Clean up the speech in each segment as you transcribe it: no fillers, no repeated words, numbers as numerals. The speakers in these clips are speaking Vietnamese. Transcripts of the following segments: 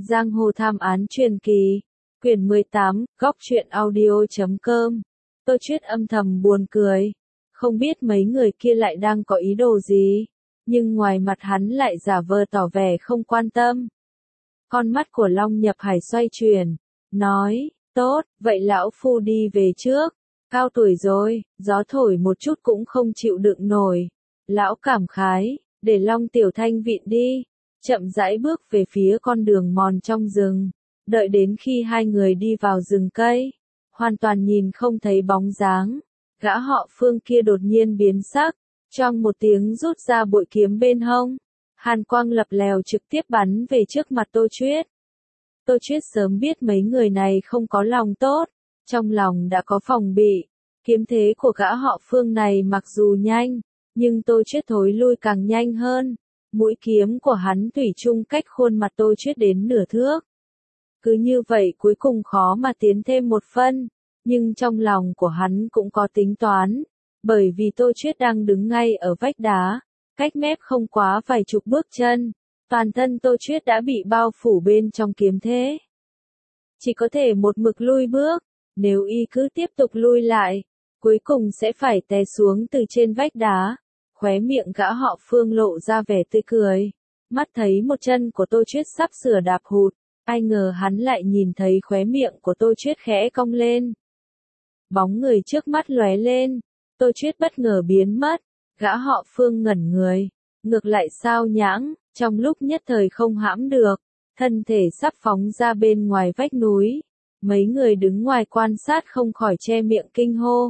Giang hồ thám án truyền kỳ, quyển 18, góc truyện audio.com. Tô Chuyết âm thầm buồn cười, không biết mấy người kia lại đang có ý đồ gì, nhưng ngoài mặt hắn lại giả vờ tỏ vẻ không quan tâm. Con mắt của Long Nhập Hải xoay chuyển, nói, tốt, vậy lão phu đi về trước, cao tuổi rồi, gió thổi một chút cũng không chịu đựng nổi. Lão cảm khái, để Long Tiểu Thanh vịn đi, chậm rãi bước về phía con đường mòn trong rừng, đợi đến khi hai người đi vào rừng cây, hoàn toàn nhìn không thấy bóng dáng, gã họ Phương kia đột nhiên biến sắc, choang một tiếng rút ra bội kiếm bên hông, hàn quang lập lèo trực tiếp bắn về trước mặt Tô Chuyết. Tô Chuyết sớm biết mấy người này không có lòng tốt, trong lòng đã có phòng bị, kiếm thế của gã họ Phương này mặc dù nhanh, nhưng Tô Chuyết thối lui càng nhanh hơn, mũi kiếm của hắn thủy chung cách khuôn mặt Tô Chuyết đến nửa thước. Cứ như vậy cuối cùng khó mà tiến thêm một phân, nhưng trong lòng của hắn cũng có tính toán, bởi vì Tô Chuyết đang đứng ngay ở vách đá, cách mép không quá vài chục bước chân, toàn thân Tô Chuyết đã bị bao phủ bên trong kiếm thế. Chỉ có thể một mực lui bước, nếu y cứ tiếp tục lui lại, cuối cùng sẽ phải té xuống từ trên vách đá. Khóe miệng gã họ Phương lộ ra vẻ tươi cười, mắt thấy một chân của Tô Chuyết sắp sửa đạp hụt, ai ngờ hắn lại nhìn thấy khóe miệng của Tô Chuyết khẽ cong lên. Bóng người trước mắt lóe lên, Tô Chuyết bất ngờ biến mất, gã họ Phương ngẩn người, ngược lại sao nhãng, trong lúc nhất thời không hãm được, thân thể sắp phóng ra bên ngoài vách núi. Mấy người đứng ngoài quan sát không khỏi che miệng kinh hô.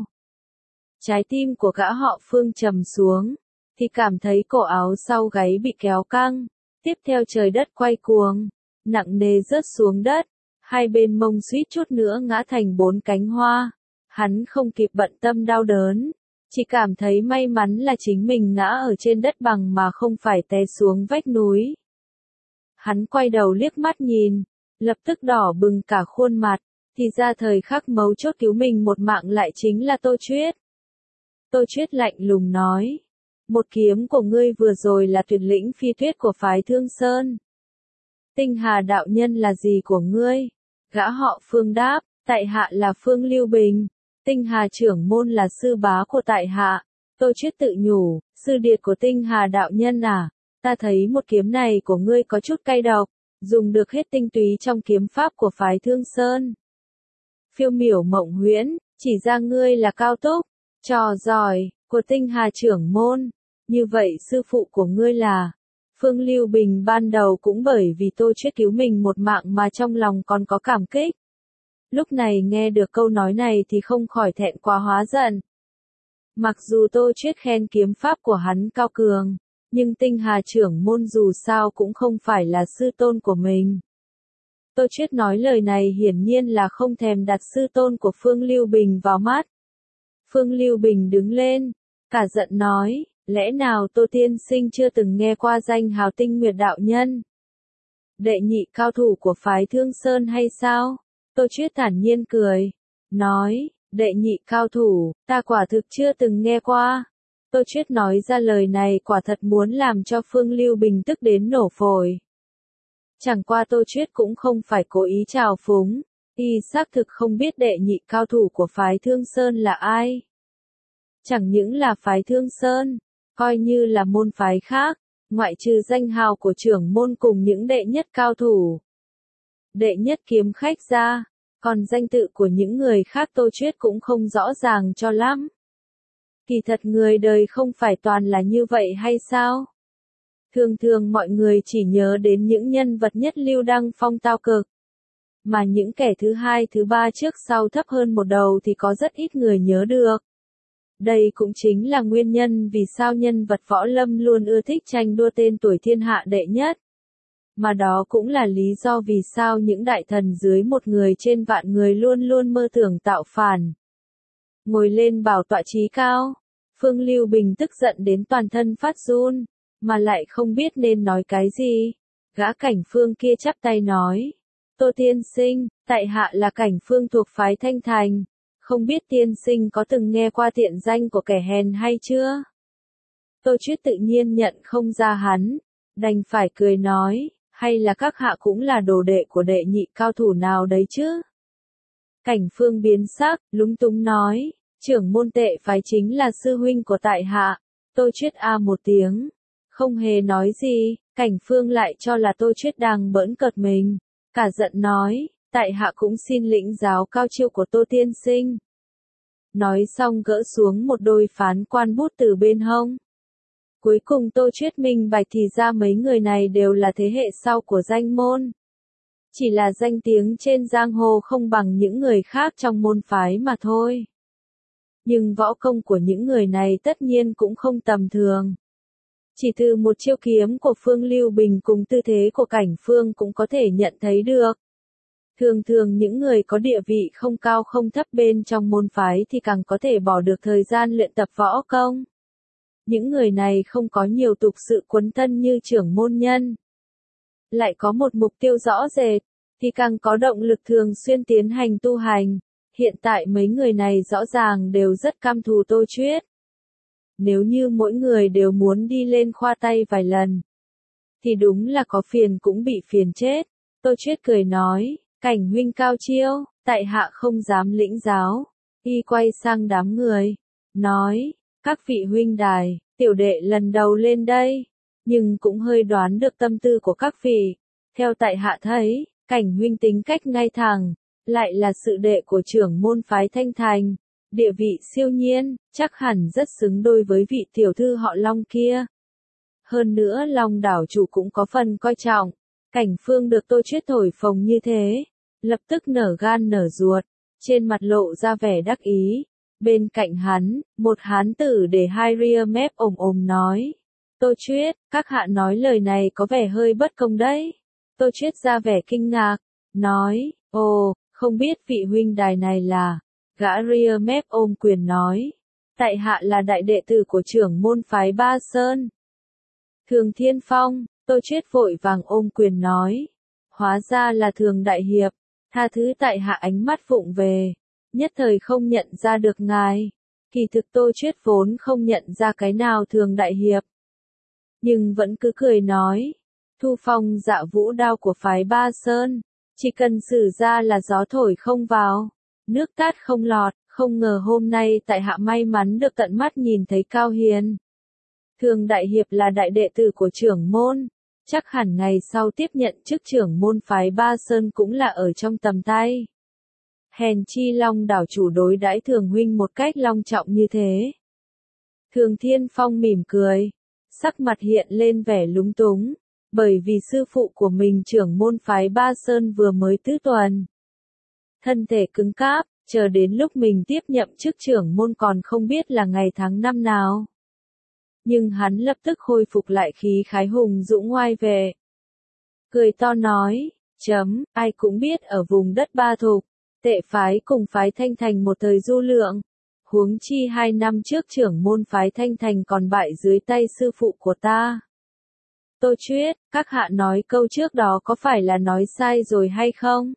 Trái tim của gã họ Phương trầm xuống, thì cảm thấy cổ áo sau gáy bị kéo căng, tiếp theo trời đất quay cuồng, nặng nề rớt xuống đất, hai bên mông suýt chút nữa ngã thành 4 cánh hoa. Hắn không kịp bận tâm đau đớn, chỉ cảm thấy may mắn là chính mình ngã ở trên đất bằng mà không phải té xuống vách núi. Hắn quay đầu liếc mắt nhìn, lập tức đỏ bừng cả khuôn mặt, thì ra thời khắc mấu chốt cứu mình một mạng lại chính là Tô Chuyết. Tô Chuyết lạnh lùng nói, một kiếm của ngươi vừa rồi là tuyệt lĩnh phi tuyết của phái Thương Sơn. Tinh Hà đạo nhân là gì của ngươi? Gã họ Phương đáp, tại hạ là Phương Lưu Bình, Tinh Hà trưởng môn là sư bá của tại hạ. Tô Chuyết tự nhủ, sư điệt của Tinh Hà đạo nhân à, ta thấy một kiếm này của ngươi có chút cay độc, dùng được hết tinh túy trong kiếm pháp của phái Thương Sơn. Phiêu miểu mộng huyễn, chỉ ra ngươi là cao túc, trò giỏi, của Tinh Hà trưởng môn, như vậy sư phụ của ngươi là... Phương Lưu Bình ban đầu cũng bởi vì Tô Chuyết cứu mình một mạng mà trong lòng còn có cảm kích. Lúc này nghe được câu nói này thì không khỏi thẹn quá hóa giận. Mặc dù Tô Chuyết khen kiếm pháp của hắn cao cường, nhưng Tinh Hà trưởng môn dù sao cũng không phải là sư tôn của mình. Tô Chuyết nói lời này hiển nhiên là không thèm đặt sư tôn của Phương Lưu Bình vào mắt. Phương Lưu Bình đứng lên, cả giận nói, lẽ nào Tô tiên sinh chưa từng nghe qua danh hào Tinh Nguyệt đạo nhân? Đệ nhị cao thủ của phái Thương Sơn hay sao? Tô Chuyết thản nhiên cười, nói, đệ nhị cao thủ, ta quả thực chưa từng nghe qua. Tô Chuyết nói ra lời này quả thật muốn làm cho Phương Lưu Bình tức đến nổ phổi. Chẳng qua Tô Chuyết cũng không phải cố ý trào phúng, y xác thực không biết đệ nhị cao thủ của phái Thương Sơn là ai. Chẳng những là phái Thương Sơn, coi như là môn phái khác, ngoại trừ danh hào của trưởng môn cùng những đệ nhất cao thủ, đệ nhất kiếm khách ra, còn danh tự của những người khác Tô Chuyết cũng không rõ ràng cho lắm. Kỳ thật người đời không phải toàn là như vậy hay sao? Thường thường mọi người chỉ nhớ đến những nhân vật nhất lưu đăng phong tao cực, mà những kẻ thứ hai thứ ba trước sau thấp hơn một đầu thì có rất ít người nhớ được. Đây cũng chính là nguyên nhân vì sao nhân vật võ lâm luôn ưa thích tranh đua tên tuổi thiên hạ đệ nhất. Mà đó cũng là lý do vì sao những đại thần dưới một người trên vạn người luôn luôn mơ tưởng tạo phản. Ngồi lên bảo tọa chí cao, Phương Lưu Bình tức giận đến toàn thân phát run, mà lại không biết nên nói cái gì. Gã Cảnh Phương kia chắp tay nói, Tô tiên sinh, tại hạ là Cảnh Phương thuộc phái Thanh Thành, không biết tiên sinh có từng nghe qua tiện danh của kẻ hèn hay chưa? Tô Chuyết tự nhiên nhận không ra hắn, đành phải cười nói, hay là các hạ cũng là đồ đệ của đệ nhị cao thủ nào đấy chứ? Cảnh Phương biến sắc, lúng túng nói, trưởng môn Tệ phái chính là sư huynh của tại hạ. Tô Chuyết a một tiếng, không hề nói gì, Cảnh Phương lại cho là Tô Chuyết đang bỡn cợt mình, cả giận nói, tại hạ cũng xin lĩnh giáo cao chiêu của Tô tiên sinh. Nói xong gỡ xuống một đôi phán quan bút từ bên hông. Cuối cùng Tô Chuyết minh bạch thì ra mấy người này đều là thế hệ sau của danh môn. Chỉ là danh tiếng trên giang hồ không bằng những người khác trong môn phái mà thôi. Nhưng võ công của những người này tất nhiên cũng không tầm thường. Chỉ từ một chiêu kiếm của Phương Lưu Bình cùng tư thế của Cảnh Phương cũng có thể nhận thấy được. Thường thường những người có địa vị không cao không thấp bên trong môn phái thì càng có thể bỏ được thời gian luyện tập võ công. Những người này không có nhiều tục sự quấn thân như trưởng môn nhân. Lại có một mục tiêu rõ rệt, thì càng có động lực thường xuyên tiến hành tu hành. Hiện tại mấy người này rõ ràng đều rất căm thù Tô Chuyết. Nếu như mỗi người đều muốn đi lên khoa tay vài lần, thì đúng là có phiền cũng bị phiền chết. Tô Chuyết cười nói, Cảnh huynh cao chiêu, tại hạ không dám lĩnh giáo. Y quay sang đám người, nói, các vị huynh đài, tiểu đệ lần đầu lên đây, nhưng cũng hơi đoán được tâm tư của các vị. Theo tại hạ thấy, Cảnh huynh tính cách ngay thẳng, lại là sự đệ của trưởng môn phái Thanh Thành, địa vị siêu nhiên, chắc hẳn rất xứng đôi với vị tiểu thư họ Long kia. Hơn nữa Long đảo chủ cũng có phần coi trọng. Cảnh Phương được Tô Chuyết thổi phồng như thế, lập tức nở gan nở ruột, trên mặt lộ ra vẻ đắc ý. Bên cạnh hắn, một hán tử để hai ria mép ồm ồm nói, Tô Chuyết, các hạ nói lời này có vẻ hơi bất công đấy. Tô Chuyết ra vẻ kinh ngạc, nói, ồ, không biết vị huynh đài này là, gã ria mép ôm quyền nói, tại hạ là đại đệ tử của trưởng môn phái Ba Sơn. Thường Thiên Phong. Tô Chuyết vội vàng ôm quyền nói, hóa ra là Thường đại hiệp, tha thứ tại hạ ánh mắt vụng về, nhất thời không nhận ra được ngài. Kỳ thực Tô Chuyết vốn không nhận ra cái nào Thường đại hiệp, nhưng vẫn cứ cười nói, thu phong dạ vũ đao của phái Ba Sơn, chỉ cần sử ra là gió thổi không vào, nước tát không lọt. Không ngờ hôm nay tại hạ may mắn được tận mắt nhìn thấy Cao Hiền. Thường đại hiệp là đại đệ tử của trưởng môn, chắc hẳn ngày sau tiếp nhận chức trưởng môn phái Ba Sơn cũng là ở trong tầm tay. Hèn chi Long đảo chủ đối đãi Thường huynh một cách long trọng như thế. Thường Thiên Phong mỉm cười, sắc mặt hiện lên vẻ lúng túng, bởi vì sư phụ của mình trưởng môn phái Ba Sơn vừa mới tứ tuần. Thân thể cứng cáp, chờ đến lúc mình tiếp nhậm chức trưởng môn còn không biết là ngày tháng năm nào. Nhưng hắn lập tức khôi phục lại khí khái hùng dũng oai vệ. Cười to nói, ai cũng biết ở vùng đất Ba Thục, Tệ phái cùng phái Thanh Thành một thời du lượng. Huống chi 2 năm trước trưởng môn phái Thanh Thành còn bại dưới tay sư phụ của ta. Tô Chuyết, các hạ nói câu trước đó có phải là nói sai rồi hay không?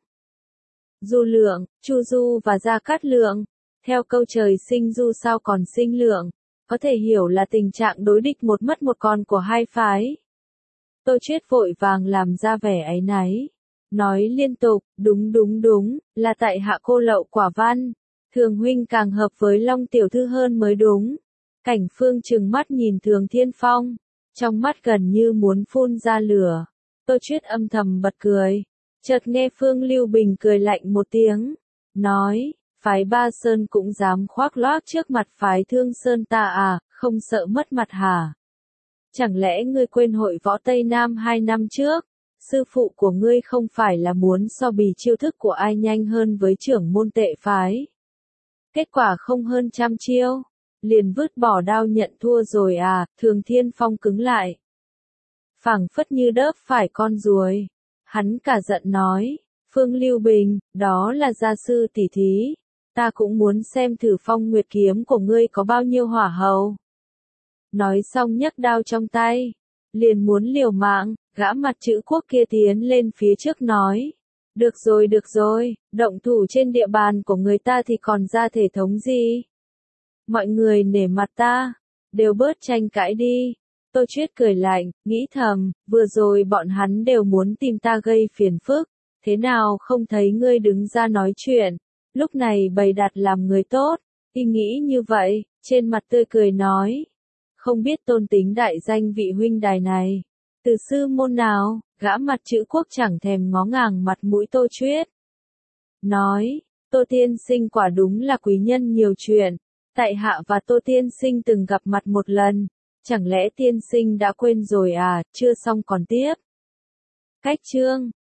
Du lượng, Chu Du và Gia Cát Lượng. Theo câu trời sinh du sao còn sinh lượng, có thể hiểu là tình trạng đối địch một mất một còn của hai phái. Tô Chuyết vội vàng làm ra vẻ áy náy, nói liên tục, đúng, là tại hạ cô lậu quả văn. Thường huynh càng hợp với Long tiểu thư hơn mới đúng. Cảnh Phương trừng mắt nhìn Thường Thiên Phong, trong mắt gần như muốn phun ra lửa. Tô Chuyết âm thầm bật cười. Chợt nghe Phương Lưu Bình cười lạnh một tiếng, nói, phái Ba Sơn cũng dám khoác lác trước mặt phái Thương Sơn ta à, không sợ mất mặt hả? Chẳng lẽ ngươi quên hội võ Tây Nam 2 năm trước, sư phụ của ngươi không phải là muốn so bì chiêu thức của ai nhanh hơn với trưởng môn Tệ phái? Kết quả không hơn trăm chiêu, liền vứt bỏ đao nhận thua rồi à? Thường Thiên Phong cứng lại, phảng phất như đớp phải con ruồi. Hắn cả giận nói, Phương Lưu Bình, đó là gia sư tỷ thí, ta cũng muốn xem thử phong nguyệt kiếm của ngươi có bao nhiêu hỏa hầu. Nói xong nhấc đao trong tay, liền muốn liều mạng, gã mặt chữ quốc kia tiến lên phía trước nói, được rồi, động thủ trên địa bàn của người ta thì còn ra thể thống gì? Mọi người nể mặt ta, đều bớt tranh cãi đi. Tô Chuyết cười lạnh, nghĩ thầm, vừa rồi bọn hắn đều muốn tìm ta gây phiền phức, thế nào không thấy ngươi đứng ra nói chuyện, lúc này bày đặt làm người tốt, y nghĩ như vậy, trên mặt tươi cười nói, không biết tôn tính đại danh vị huynh đài này, từ sư môn nào, gã mặt chữ quốc chẳng thèm ngó ngàng mặt mũi Tô Chuyết. Nói, Tô tiên sinh quả đúng là quý nhân nhiều chuyện, tại hạ và Tô tiên sinh từng gặp mặt một lần, chẳng lẽ tiên sinh đã quên rồi à, chưa xong còn tiếp. Cách chương